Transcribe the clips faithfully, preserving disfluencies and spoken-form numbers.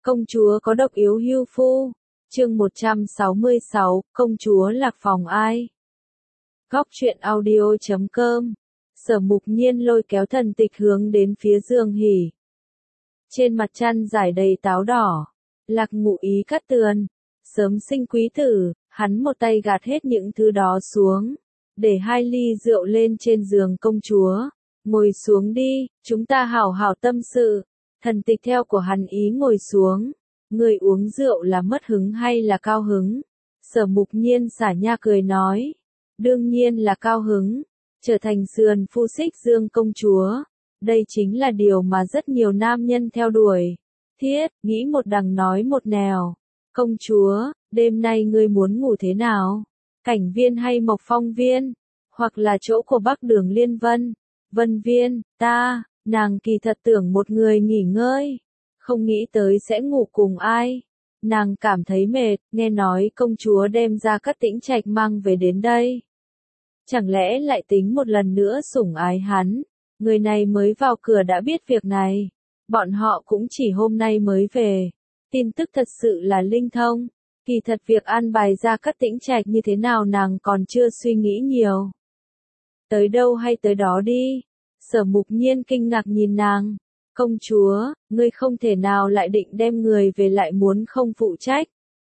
Công chúa có độc yếu hưu phu. Chương một trăm sáu mươi sáu, công chúa lạc phòng ai? Góc truyện audio chấm com. Sở Mục Nhiên lôi kéo Thần Tịch hướng đến phía giường hỉ. Trên mặt chăn trải đầy táo đỏ. Lạc Ngụ Ý cắt tường. Sớm sinh quý tử, hắn một tay gạt hết những thứ đó xuống. Để hai ly rượu lên trên giường công chúa. Ngồi xuống đi, chúng ta hảo hảo tâm sự. Thần Tịch theo của hắn ý ngồi xuống. Người uống rượu là mất hứng hay là cao hứng? Sở Mục Nhiên xả nha cười nói. Đương nhiên là cao hứng. Trở thành sườn phu xích dương công chúa. Đây chính là điều mà rất nhiều nam nhân theo đuổi. Thiết, nghĩ một đằng nói một nẻo. Công chúa, đêm nay ngươi muốn ngủ thế nào? Cảnh viên hay Mộc Phong viên? Hoặc là chỗ của Bắc Đường Liên Vân? Vân viên, ta, nàng kỳ thật tưởng một người nghỉ ngơi. Không nghĩ tới sẽ ngủ cùng ai. Nàng cảm thấy mệt, nghe nói công chúa đem ra Cát Tĩnh Trạch mang về đến đây. Chẳng lẽ lại tính một lần nữa sủng ái hắn? Người này mới vào cửa đã biết việc này. Bọn họ cũng chỉ hôm nay mới về. Tin tức thật sự là linh thông. Kỳ thật việc an bài ra Cát Tĩnh Trạch như thế nào nàng còn chưa suy nghĩ nhiều. Tới đâu hay tới đó đi. Sở Mục Nhiên kinh ngạc nhìn nàng. Công chúa, ngươi không thể nào lại định đem người về lại muốn không phụ trách.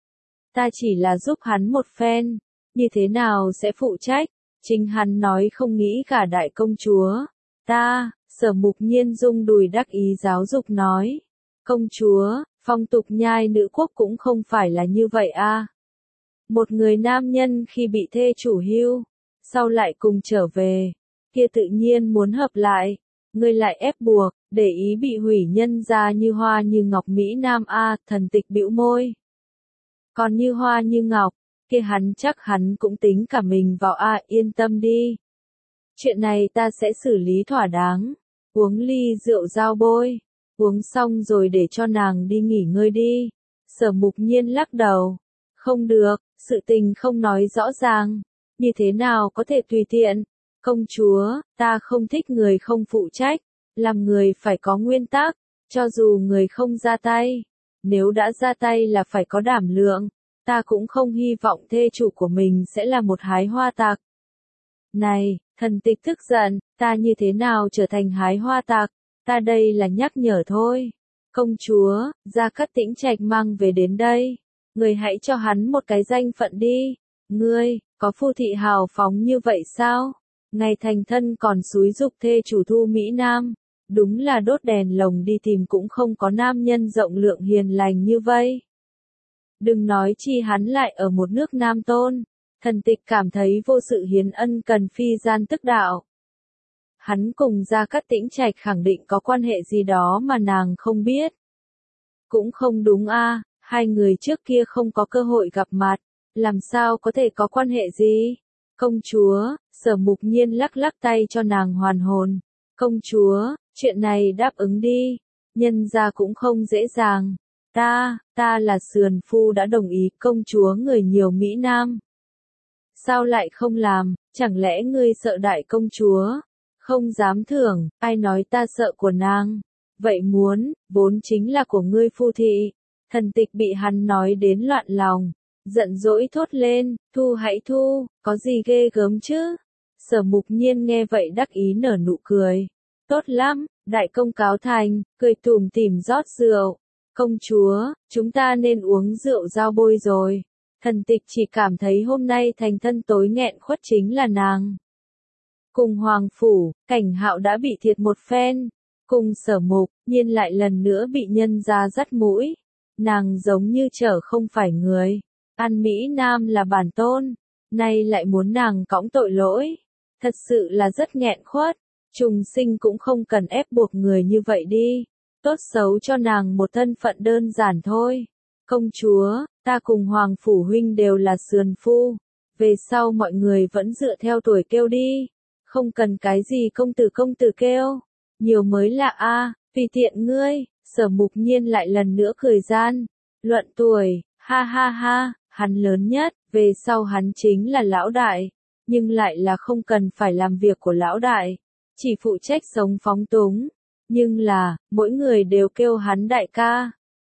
Ta chỉ là giúp hắn một phen. Như thế nào sẽ phụ trách? Chính hắn nói không nghĩ cả đại công chúa. Ta, Sở Mục Nhiên rung đùi đắc ý giáo dục nói. Công chúa, phong tục nhai nữ quốc cũng không phải là như vậy a. Một người nam nhân khi bị thê chủ hưu, sau lại cùng trở về, kia tự nhiên muốn hợp lại. Ngươi lại ép buộc, để ý bị hủy nhân ra như hoa như ngọc Mỹ Nam a. Thần Tịch bĩu môi. Còn như hoa như ngọc, kia hắn chắc hắn cũng tính cả mình vào a. Yên tâm đi. Chuyện này ta sẽ xử lý thỏa đáng. Uống ly rượu giao bôi. Uống xong rồi để cho nàng đi nghỉ ngơi đi. Sở Mục Nhiên lắc đầu. Không được, sự tình không nói rõ ràng. Như thế nào có thể tùy tiện? Công chúa, ta không thích người không phụ trách. Làm người phải có nguyên tắc. Cho dù người không ra tay. Nếu đã ra tay là phải có đảm lượng. Ta cũng không hy vọng thê chủ của mình sẽ là một hái hoa tặc. Này, Thần Tịch tức giận, ta như thế nào trở thành hái hoa tặc? Ta đây là nhắc nhở thôi. Công chúa, ra Cát Tĩnh Trạch mang về đến đây. Người hãy cho hắn một cái danh phận đi. Ngươi, có phu thị hào phóng như vậy sao? Ngày thành thân còn xúi dục thê chủ thu Mỹ Nam. Đúng là đốt đèn lồng đi tìm cũng không có nam nhân rộng lượng hiền lành như vậy. Đừng nói chi hắn lại ở một nước nam tôn. Thần Tịch cảm thấy vô sự hiến ân cần phi gian tức đạo. Hắn cùng ra Cát Tĩnh Trạch khẳng định có quan hệ gì đó mà nàng không biết. Cũng không đúng a, hai người trước kia không có cơ hội gặp mặt, làm sao có thể có quan hệ gì? Công chúa, Sở Mục Nhiên lắc lắc tay cho nàng hoàn hồn. Công chúa, chuyện này đáp ứng đi, nhân ra cũng không dễ dàng. Ta, ta là sườn phu đã đồng ý công chúa người nhiều Mỹ Nam. Sao lại không làm, chẳng lẽ ngươi sợ đại công chúa? Không dám thưởng, ai nói ta sợ của nàng. Vậy muốn, vốn chính là của ngươi phu thị. Thần Tịch bị hắn nói đến loạn lòng. Giận dỗi thốt lên, thu hãy thu, có gì ghê gớm chứ? Sở Mục Nhiên nghe vậy đắc ý nở nụ cười. Tốt lắm, đại công cáo thành, cười tủm tỉm rót rượu. Công chúa, chúng ta nên uống rượu giao bôi rồi. Thần Tịch chỉ cảm thấy hôm nay thành thân tối nghẹn khuất chính là nàng. Cùng Hoàng Phủ, Cảnh Hạo đã bị thiệt một phen. Cùng Sở Mục Nhiên lại lần nữa bị nhân ra dắt mũi. Nàng giống như trở không phải người. An Mỹ Nam là bản tôn. Nay lại muốn nàng cõng tội lỗi. Thật sự là rất nghẹn khuất. Trùng sinh cũng không cần ép buộc người như vậy đi. Tốt xấu cho nàng một thân phận đơn giản thôi. Công chúa, ta cùng Hoàng Phủ huynh đều là sườn phu. Về sau mọi người vẫn dựa theo tuổi kêu đi. Không cần cái gì công tử công tử kêu. Nhiều mới lạ a, vì tiện ngươi. Sở Mục Nhiên lại lần nữa cười gian. Luận tuổi, ha ha ha, hắn lớn nhất, về sau hắn chính là lão đại. Nhưng lại là không cần phải làm việc của lão đại. Chỉ phụ trách sống phóng túng. Nhưng là, mỗi người đều kêu hắn đại ca.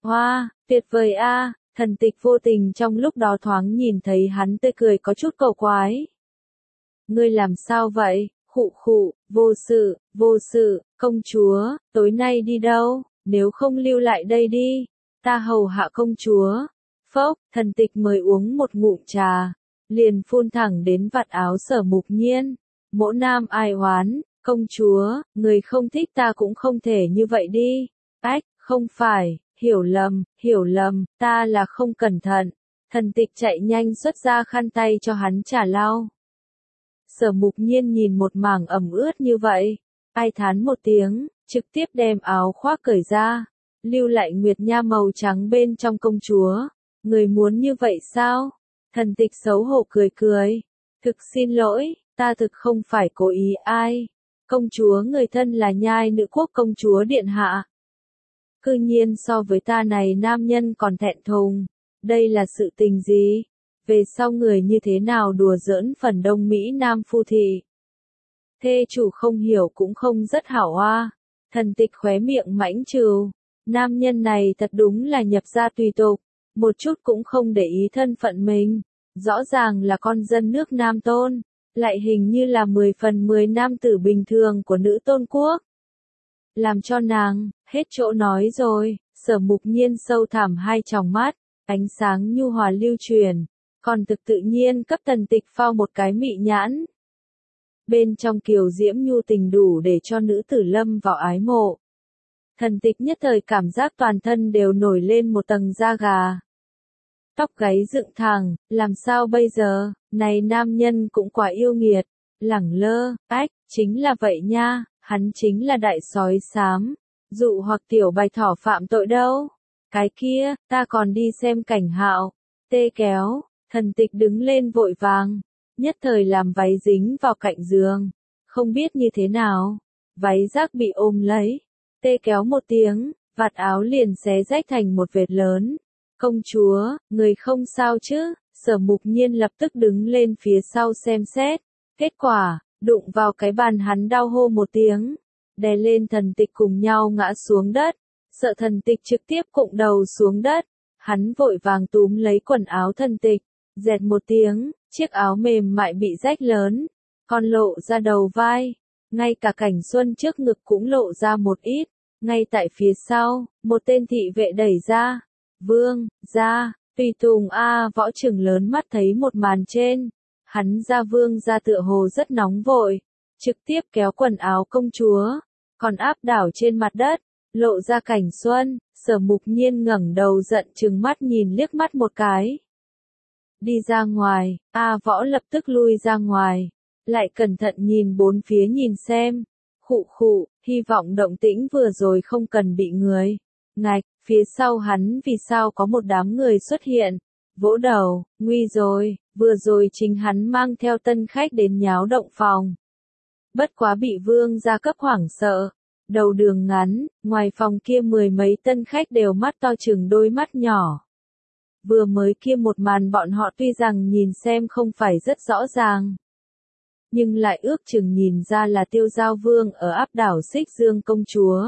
Hoa, tuyệt vời a, thần tịch vô tình trong lúc đó thoáng nhìn thấy hắn tươi cười có chút cầu quái. Ngươi làm sao vậy? Khụ khụ, vô sự, vô sự, công chúa, tối nay đi đâu, nếu không lưu lại đây đi, ta hầu hạ công chúa. Phốc, thần tịch mới uống một ngụm trà, liền phun thẳng đến vạt áo Sở Mục Nhiên. Mỗ nam ai oán, công chúa, người không thích ta cũng không thể như vậy đi. Ách, không phải, hiểu lầm, hiểu lầm, ta là không cẩn thận. Thần tịch chạy nhanh xuất ra khăn tay cho hắn trả lau. Sở Mục Nhiên nhìn một mảng ẩm ướt như vậy, ai thán một tiếng, trực tiếp đem áo khoác cởi ra, lưu lại nguyệt nha màu trắng bên trong công chúa. Người muốn như vậy sao? Thần tịch xấu hổ cười cười. Thực xin lỗi, ta thực không phải cố ý ai. Công chúa người thân là nhai nữ quốc công chúa điện hạ. Cư nhiên so với ta này nam nhân còn thẹn thùng. Đây là sự tình gì? Về sau người như thế nào đùa giỡn phần đông Mỹ Nam phu thị? Thê chủ không hiểu cũng không rất hảo hoa. Thần tịch khóe miệng mãnh trừ. Nam nhân này thật đúng là nhập gia tùy tục. Một chút cũng không để ý thân phận mình. Rõ ràng là con dân nước Nam Tôn. Lại hình như là mười phần mười nam tử bình thường của nữ tôn quốc. Làm cho nàng, hết chỗ nói rồi. Sở Mục Nhiên sâu thẳm hai tròng mắt. Ánh sáng nhu hòa lưu truyền. Còn thực tự nhiên cấp thần tịch phao một cái mị nhãn. Bên trong kiều diễm nhu tình đủ để cho nữ tử lâm vào ái mộ. Thần tịch nhất thời cảm giác toàn thân đều nổi lên một tầng da gà. Tóc gáy dựng thẳng, làm sao bây giờ, này nam nhân cũng quá yêu nghiệt, lẳng lơ, ách, chính là vậy nha, hắn chính là đại sói xám, dụ hoặc tiểu bạch thỏ phạm tội đâu. Cái kia, ta còn đi xem cảnh hạo, tê kéo, thần tịch đứng lên vội vàng, nhất thời làm váy dính vào cạnh giường, không biết như thế nào, váy rác bị ôm lấy, tê kéo một tiếng, vạt áo liền xé rách thành một vệt lớn. Công chúa, người không sao chứ? Sở Mục Nhiên lập tức đứng lên phía sau xem xét. Kết quả, đụng vào cái bàn hắn đau hô một tiếng. Đè lên thần tịch cùng nhau ngã xuống đất. Sợ thần tịch trực tiếp cụng đầu xuống đất. Hắn vội vàng túm lấy quần áo thần tịch. Dẹt một tiếng, chiếc áo mềm mại bị rách lớn. Còn lộ ra đầu vai. Ngay cả cảnh xuân trước ngực cũng lộ ra một ít. Ngay tại phía sau, một tên thị vệ đẩy ra. Vương, ra, tùy tùng A võ trừng lớn mắt thấy một màn trên. Hắn ra vương ra tựa hồ rất nóng vội. Trực tiếp kéo quần áo công chúa. Còn áp đảo trên mặt đất. Lộ ra cảnh xuân. Sở Mục Nhiên ngẩng đầu giận trừng mắt nhìn liếc mắt một cái. Đi ra ngoài. A võ lập tức lui ra ngoài. Lại cẩn thận nhìn bốn phía nhìn xem. Khụ khụ, hy vọng động tĩnh vừa rồi không cần bị người. Ngạch, phía sau hắn vì sao có một đám người xuất hiện, vỗ đầu, nguy rồi, vừa rồi chính hắn mang theo tân khách đến nháo động phòng. Bất quá bị vương gia cấp hoảng sợ, đầu đường ngắn, ngoài phòng kia mười mấy tân khách đều mắt to chừng đôi mắt nhỏ. Vừa mới kia một màn bọn họ tuy rằng nhìn xem không phải rất rõ ràng. Nhưng lại ước chừng nhìn ra là Tiêu Giao Vương ở áp đảo Xích Dương công chúa.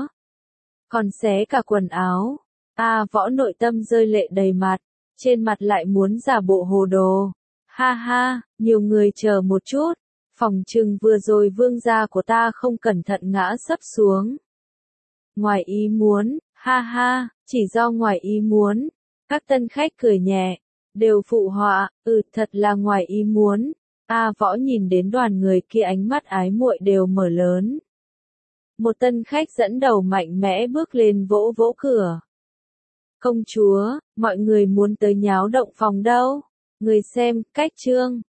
Còn xé cả quần áo. A võ nội tâm rơi lệ đầy mặt, trên mặt lại muốn giả bộ hồ đồ. Ha ha, nhiều người chờ một chút, phòng trừng vừa rồi vương gia của ta không cẩn thận ngã sấp xuống. Ngoài ý muốn, ha ha, chỉ do ngoài ý muốn. Các tân khách cười nhẹ, đều phụ họa, ừ thật là ngoài ý muốn. A võ nhìn đến đoàn người kia ánh mắt ái muội đều mở lớn. Một tân khách dẫn đầu mạnh mẽ bước lên vỗ vỗ cửa. Công chúa, mọi người muốn tới nháo động phòng đâu? Người xem, cách chương.